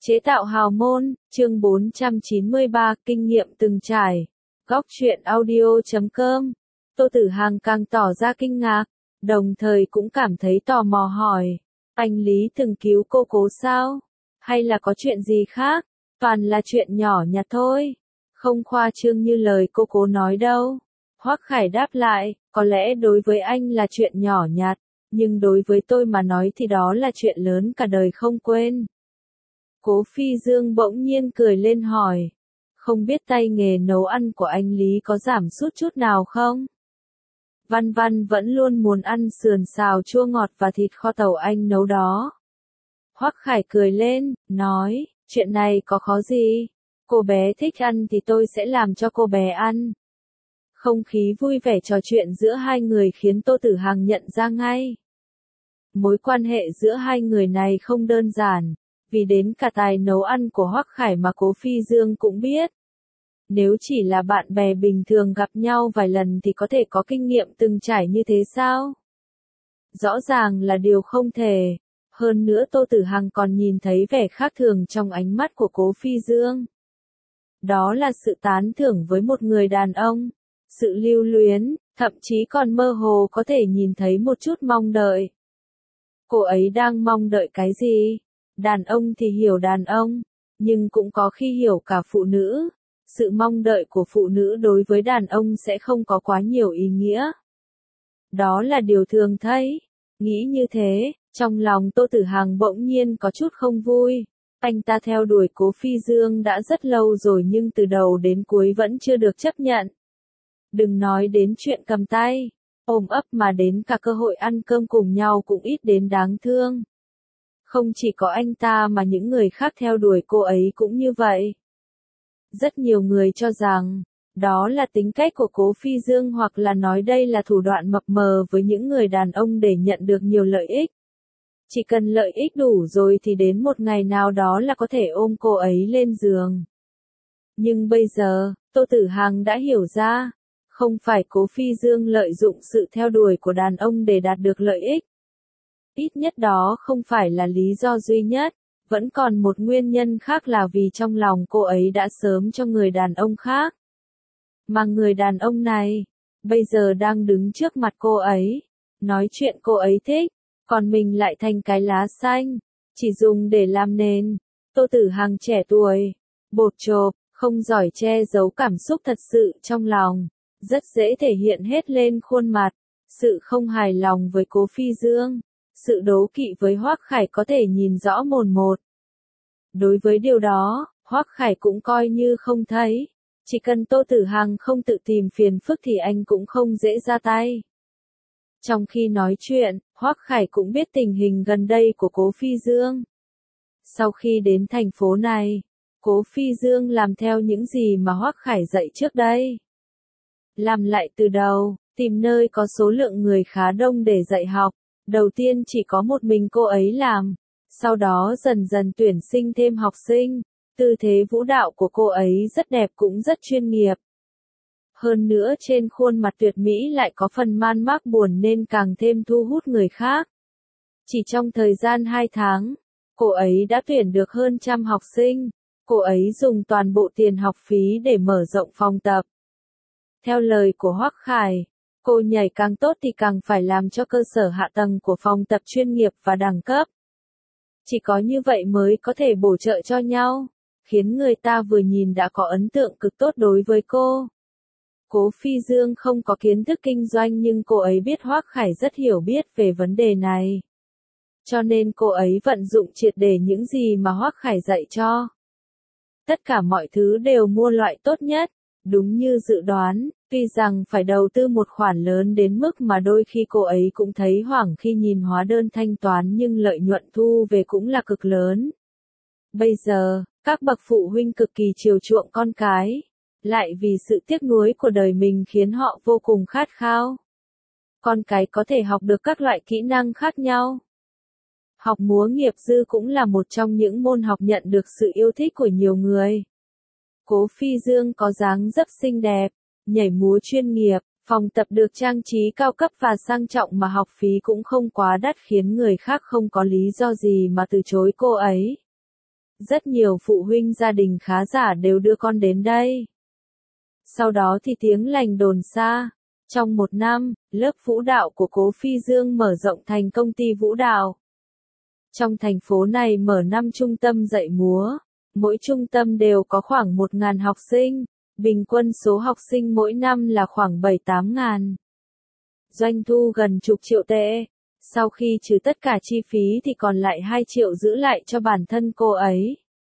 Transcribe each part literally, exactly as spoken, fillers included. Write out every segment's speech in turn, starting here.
Chế tạo hào môn, chương bốn trăm chín mươi ba, kinh nghiệm từng trải. Góc truyện audio chấm com. Tô Tử Hằng càng tỏ ra kinh ngạc, đồng thời cũng cảm thấy tò mò hỏi. Anh Lý từng cứu cô cố sao? Hay là có chuyện gì khác? Toàn là chuyện nhỏ nhặt thôi. Không khoa trương như lời cô cố nói đâu. Hoắc Khải đáp lại, có lẽ đối với anh là chuyện nhỏ nhặt, nhưng đối với tôi mà nói thì đó là chuyện lớn cả đời không quên. Cố Phi Dương bỗng nhiên cười lên hỏi, không biết tay nghề nấu ăn của anh Lý có giảm sút chút nào không? Văn Văn vẫn luôn muốn ăn sườn xào chua ngọt và thịt kho tàu anh nấu đó. Hoắc Khải cười lên, nói, chuyện này có khó gì? Cô bé thích ăn thì tôi sẽ làm cho cô bé ăn. Không khí vui vẻ trò chuyện giữa hai người khiến Tô Tử Hằng nhận ra ngay. Mối quan hệ giữa hai người này không đơn giản, vì đến cả tài nấu ăn của Hoắc Khải mà Cố Phi Dương cũng biết. Nếu chỉ là bạn bè bình thường gặp nhau vài lần thì có thể có kinh nghiệm từng trải như thế sao? Rõ ràng là điều không thể. Hơn nữa Tô Tử Hằng còn nhìn thấy vẻ khác thường trong ánh mắt của Cố Phi Dương. Đó là sự tán thưởng với một người đàn ông, sự lưu luyến, thậm chí còn mơ hồ có thể nhìn thấy một chút mong đợi. Cô ấy đang mong đợi cái gì? Đàn ông thì hiểu đàn ông, nhưng cũng có khi hiểu cả phụ nữ. Sự mong đợi của phụ nữ đối với đàn ông sẽ không có quá nhiều ý nghĩa. Đó là điều thường thấy. Nghĩ như thế, trong lòng Tô Tử Hằng bỗng nhiên có chút không vui. Anh ta theo đuổi Cố Phi Dương đã rất lâu rồi nhưng từ đầu đến cuối vẫn chưa được chấp nhận. Đừng nói đến chuyện cầm tay, ôm ấp mà đến cả cơ hội ăn cơm cùng nhau cũng ít đến đáng thương. Không chỉ có anh ta mà những người khác theo đuổi cô ấy cũng như vậy. Rất nhiều người cho rằng, đó là tính cách của Cố Phi Dương hoặc là nói đây là thủ đoạn mập mờ với những người đàn ông để nhận được nhiều lợi ích. Chỉ cần lợi ích đủ rồi thì đến một ngày nào đó là có thể ôm cô ấy lên giường. Nhưng bây giờ, Tô Tử Hằng đã hiểu ra, không phải Cố Phi Dương lợi dụng sự theo đuổi của đàn ông để đạt được lợi ích. Ít nhất đó không phải là lý do duy nhất, vẫn còn một nguyên nhân khác là vì trong lòng cô ấy đã sớm cho người đàn ông khác. Mà người đàn ông này, bây giờ đang đứng trước mặt cô ấy, nói chuyện cô ấy thích, còn mình lại thành cái lá xanh, chỉ dùng để làm nền. Tô Tử Hằng trẻ tuổi, bột chộp, không giỏi che giấu cảm xúc thật sự trong lòng, rất dễ thể hiện hết lên khuôn mặt, sự không hài lòng với Cố Phi Dương. Sự đố kỵ với Hoắc Khải có thể nhìn rõ mồn một. Đối với điều đó, Hoắc Khải cũng coi như không thấy. Chỉ cần Tô Tử Hằng không tự tìm phiền phức thì anh cũng không dễ ra tay. Trong khi nói chuyện, Hoắc Khải cũng biết tình hình gần đây của Cố Phi Dương. Sau khi đến thành phố này, Cố Phi Dương làm theo những gì mà Hoắc Khải dạy trước đây. Làm lại từ đầu, tìm nơi có số lượng người khá đông để dạy học. Đầu tiên chỉ có một mình cô ấy làm, sau đó dần dần tuyển sinh thêm học sinh, tư thế vũ đạo của cô ấy rất đẹp cũng rất chuyên nghiệp. Hơn nữa trên khuôn mặt tuyệt mỹ lại có phần man mác buồn nên càng thêm thu hút người khác. Chỉ trong thời gian hai tháng, cô ấy đã tuyển được hơn trăm học sinh, cô ấy dùng toàn bộ tiền học phí để mở rộng phòng tập. Theo lời của Hoắc Khải, cô nhảy càng tốt thì càng phải làm cho cơ sở hạ tầng của phòng tập chuyên nghiệp và đẳng cấp. Chỉ có như vậy mới có thể bổ trợ cho nhau, khiến người ta vừa nhìn đã có ấn tượng cực tốt đối với cô. Cố Phi Dương không có kiến thức kinh doanh nhưng cô ấy biết Hoắc Khải rất hiểu biết về vấn đề này. Cho nên cô ấy vận dụng triệt để những gì mà Hoắc Khải dạy cho. Tất cả mọi thứ đều mua loại tốt nhất, đúng như dự đoán. Tuy rằng phải đầu tư một khoản lớn đến mức mà đôi khi cô ấy cũng thấy hoảng khi nhìn hóa đơn thanh toán nhưng lợi nhuận thu về cũng là cực lớn. Bây giờ, các bậc phụ huynh cực kỳ chiều chuộng con cái, lại vì sự tiếc nuối của đời mình khiến họ vô cùng khát khao. Con cái có thể học được các loại kỹ năng khác nhau. Học múa nghiệp dư cũng là một trong những môn học nhận được sự yêu thích của nhiều người. Cố Phi Dương có dáng dấp xinh đẹp, nhảy múa chuyên nghiệp, phòng tập được trang trí cao cấp và sang trọng mà học phí cũng không quá đắt khiến người khác không có lý do gì mà từ chối cô ấy. Rất nhiều phụ huynh gia đình khá giả đều đưa con đến đây. Sau đó thì tiếng lành đồn xa. Trong một năm, lớp vũ đạo của Cố Phi Dương mở rộng thành công ty vũ đạo. Trong thành phố này mở năm trung tâm dạy múa. Mỗi trung tâm đều có khoảng một nghìn học sinh. Bình quân số học sinh mỗi năm là khoảng bảy tám ngàn. Doanh thu gần chục triệu tệ. Sau khi trừ tất cả chi phí thì còn lại hai triệu giữ lại cho bản thân cô ấy.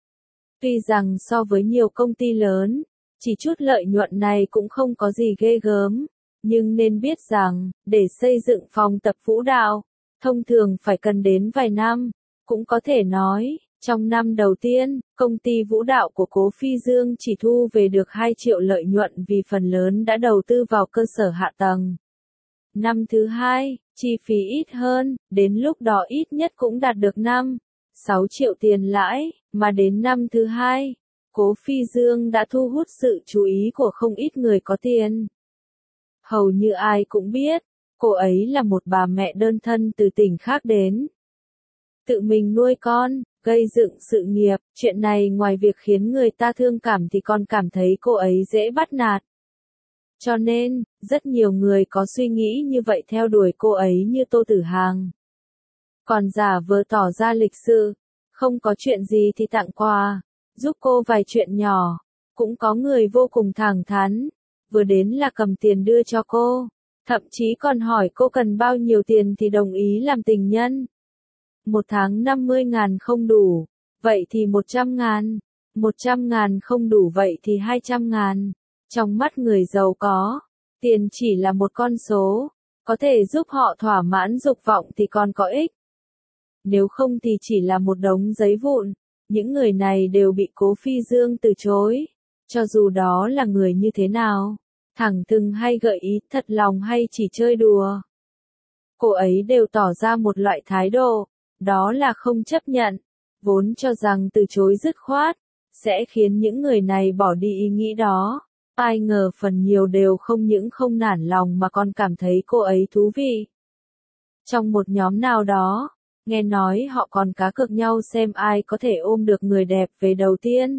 Tuy rằng so với nhiều công ty lớn, chỉ chút lợi nhuận này cũng không có gì ghê gớm. Nhưng nên biết rằng, để xây dựng phòng tập vũ đạo, thông thường phải cần đến vài năm. Cũng có thể nói, trong năm đầu tiên, công ty vũ đạo của Cố Phi Dương chỉ thu về được hai triệu lợi nhuận vì phần lớn đã đầu tư vào cơ sở hạ tầng. Năm thứ hai, chi phí ít hơn, đến lúc đó ít nhất cũng đạt được năm, sáu triệu tiền lãi, mà đến năm thứ hai, Cố Phi Dương đã thu hút sự chú ý của không ít người có tiền. Hầu như ai cũng biết, cô ấy là một bà mẹ đơn thân từ tỉnh khác đến. Tự mình nuôi con, gây dựng sự nghiệp, chuyện này ngoài việc khiến người ta thương cảm thì còn cảm thấy cô ấy dễ bắt nạt. Cho nên, rất nhiều người có suy nghĩ như vậy theo đuổi cô ấy như Tô Tử Hàng. Còn giả vờ tỏ ra lịch sự, không có chuyện gì thì tặng quà, giúp cô vài chuyện nhỏ. Cũng có người vô cùng thẳng thắn, vừa đến là cầm tiền đưa cho cô, thậm chí còn hỏi cô cần bao nhiêu tiền thì đồng ý làm tình nhân. Một tháng năm mươi ngàn không đủ, vậy thì một trăm ngàn, một trăm ngàn không đủ vậy thì hai trăm ngàn. Trong mắt người giàu có, tiền chỉ là một con số, có thể giúp họ thỏa mãn dục vọng thì còn có ích. Nếu không thì chỉ là một đống giấy vụn, những người này đều bị Cố Phi Dương từ chối. Cho dù đó là người như thế nào, thẳng thừng hay gợi ý, thật lòng hay chỉ chơi đùa. Cô ấy đều tỏ ra một loại thái độ, đó là không chấp nhận, vốn cho rằng từ chối dứt khoát, sẽ khiến những người này bỏ đi ý nghĩ đó. Ai ngờ phần nhiều đều không những không nản lòng mà còn cảm thấy cô ấy thú vị. Trong một nhóm nào đó, nghe nói họ còn cá cược nhau xem ai có thể ôm được người đẹp về đầu tiên.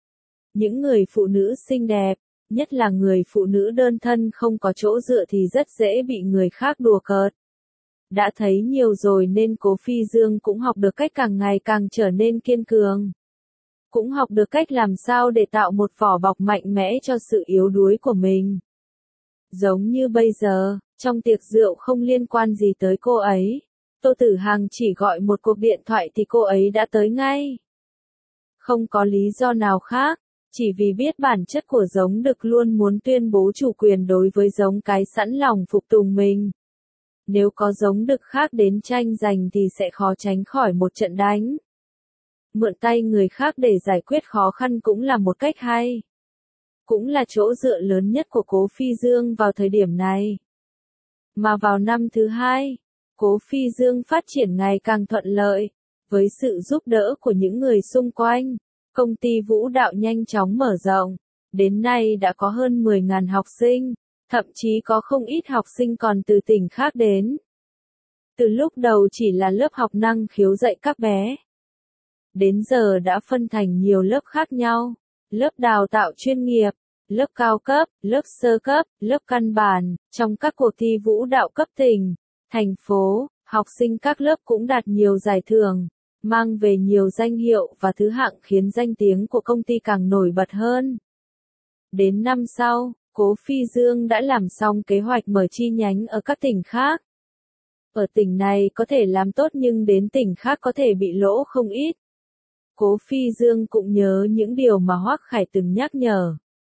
Những người phụ nữ xinh đẹp, nhất là người phụ nữ đơn thân không có chỗ dựa thì rất dễ bị người khác đùa cợt. Đã thấy nhiều rồi nên Cố Phi Dương cũng học được cách càng ngày càng trở nên kiên cường. Cũng học được cách làm sao để tạo một vỏ bọc mạnh mẽ cho sự yếu đuối của mình. Giống như bây giờ, trong tiệc rượu không liên quan gì tới cô ấy, Tô Tử Hàng chỉ gọi một cuộc điện thoại thì cô ấy đã tới ngay. Không có lý do nào khác, chỉ vì biết bản chất của giống đực luôn muốn tuyên bố chủ quyền đối với giống cái sẵn lòng phục tùng mình. Nếu có giống đực khác đến tranh giành thì sẽ khó tránh khỏi một trận đánh. Mượn tay người khác để giải quyết khó khăn cũng là một cách hay. Cũng là chỗ dựa lớn nhất của Cố Phi Dương vào thời điểm này. Mà vào năm thứ hai, Cố Phi Dương phát triển ngày càng thuận lợi. Với sự giúp đỡ của những người xung quanh, công ty vũ đạo nhanh chóng mở rộng. Đến nay đã có hơn mười nghìn học sinh, thậm chí có không ít học sinh còn từ tỉnh khác đến. Từ lúc đầu chỉ là lớp học năng khiếu dạy các bé. Đến giờ đã phân thành nhiều lớp khác nhau, lớp đào tạo chuyên nghiệp, lớp cao cấp, lớp sơ cấp, lớp căn bản. Trong các cuộc thi vũ đạo cấp tỉnh, thành phố, học sinh các lớp cũng đạt nhiều giải thưởng, mang về nhiều danh hiệu và thứ hạng khiến danh tiếng của công ty càng nổi bật hơn. Đến năm sau, Cố Phi Dương đã làm xong kế hoạch mở chi nhánh ở các tỉnh khác. Ở tỉnh này có thể làm tốt nhưng đến tỉnh khác có thể bị lỗ không ít. Cố Phi Dương cũng nhớ những điều mà Hoắc Khải từng nhắc nhở.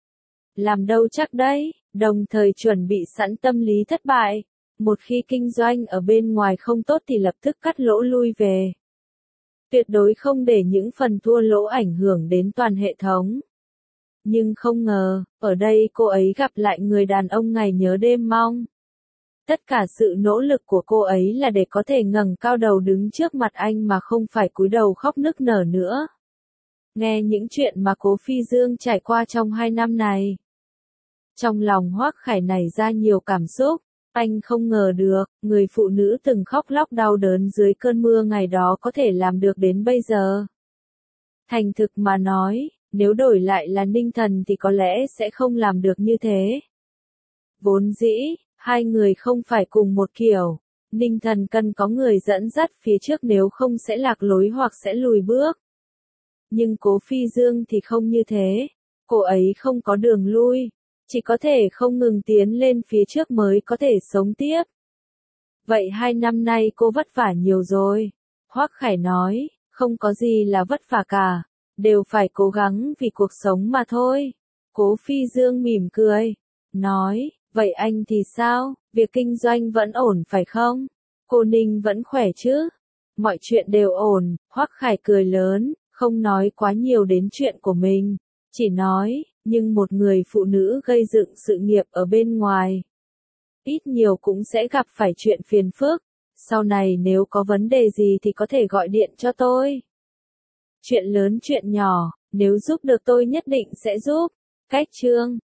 Làm đâu chắc đấy, đồng thời chuẩn bị sẵn tâm lý thất bại. Một khi kinh doanh ở bên ngoài không tốt thì lập tức cắt lỗ lui về. Tuyệt đối không để những phần thua lỗ ảnh hưởng đến toàn hệ thống. Nhưng không ngờ, ở đây cô ấy gặp lại người đàn ông ngày nhớ đêm mong. Tất cả sự nỗ lực của cô ấy là để có thể ngẩng cao đầu đứng trước mặt anh mà không phải cúi đầu khóc nức nở nữa. Nghe những chuyện mà Cố Phi Dương trải qua trong hai năm này. Trong lòng Hoắc Khải nảy ra nhiều cảm xúc, anh không ngờ được, người phụ nữ từng khóc lóc đau đớn dưới cơn mưa ngày đó có thể làm được đến bây giờ. Thành thực mà nói, nếu đổi lại là Ninh Thần thì có lẽ sẽ không làm được như thế. Vốn dĩ, hai người không phải cùng một kiểu. Ninh Thần cần có người dẫn dắt phía trước nếu không sẽ lạc lối hoặc sẽ lùi bước. Nhưng Cố Phi Dương thì không như thế. Cô ấy không có đường lui. Chỉ có thể không ngừng tiến lên phía trước mới có thể sống tiếp. Vậy hai năm nay cô vất vả nhiều rồi. Hoắc Khải nói, không có gì là vất vả cả. Đều phải cố gắng vì cuộc sống mà thôi. Cố Phi Dương mỉm cười. Nói, vậy anh thì sao? Việc kinh doanh vẫn ổn phải không? Cô Ninh vẫn khỏe chứ? Mọi chuyện đều ổn. Hoắc Khải cười lớn, không nói quá nhiều đến chuyện của mình. Chỉ nói, nhưng một người phụ nữ gây dựng sự nghiệp ở bên ngoài. Ít nhiều cũng sẽ gặp phải chuyện phiền phức. Sau này nếu có vấn đề gì thì có thể gọi điện cho tôi. Chuyện lớn chuyện nhỏ, nếu giúp được tôi nhất định sẽ giúp. Cách chương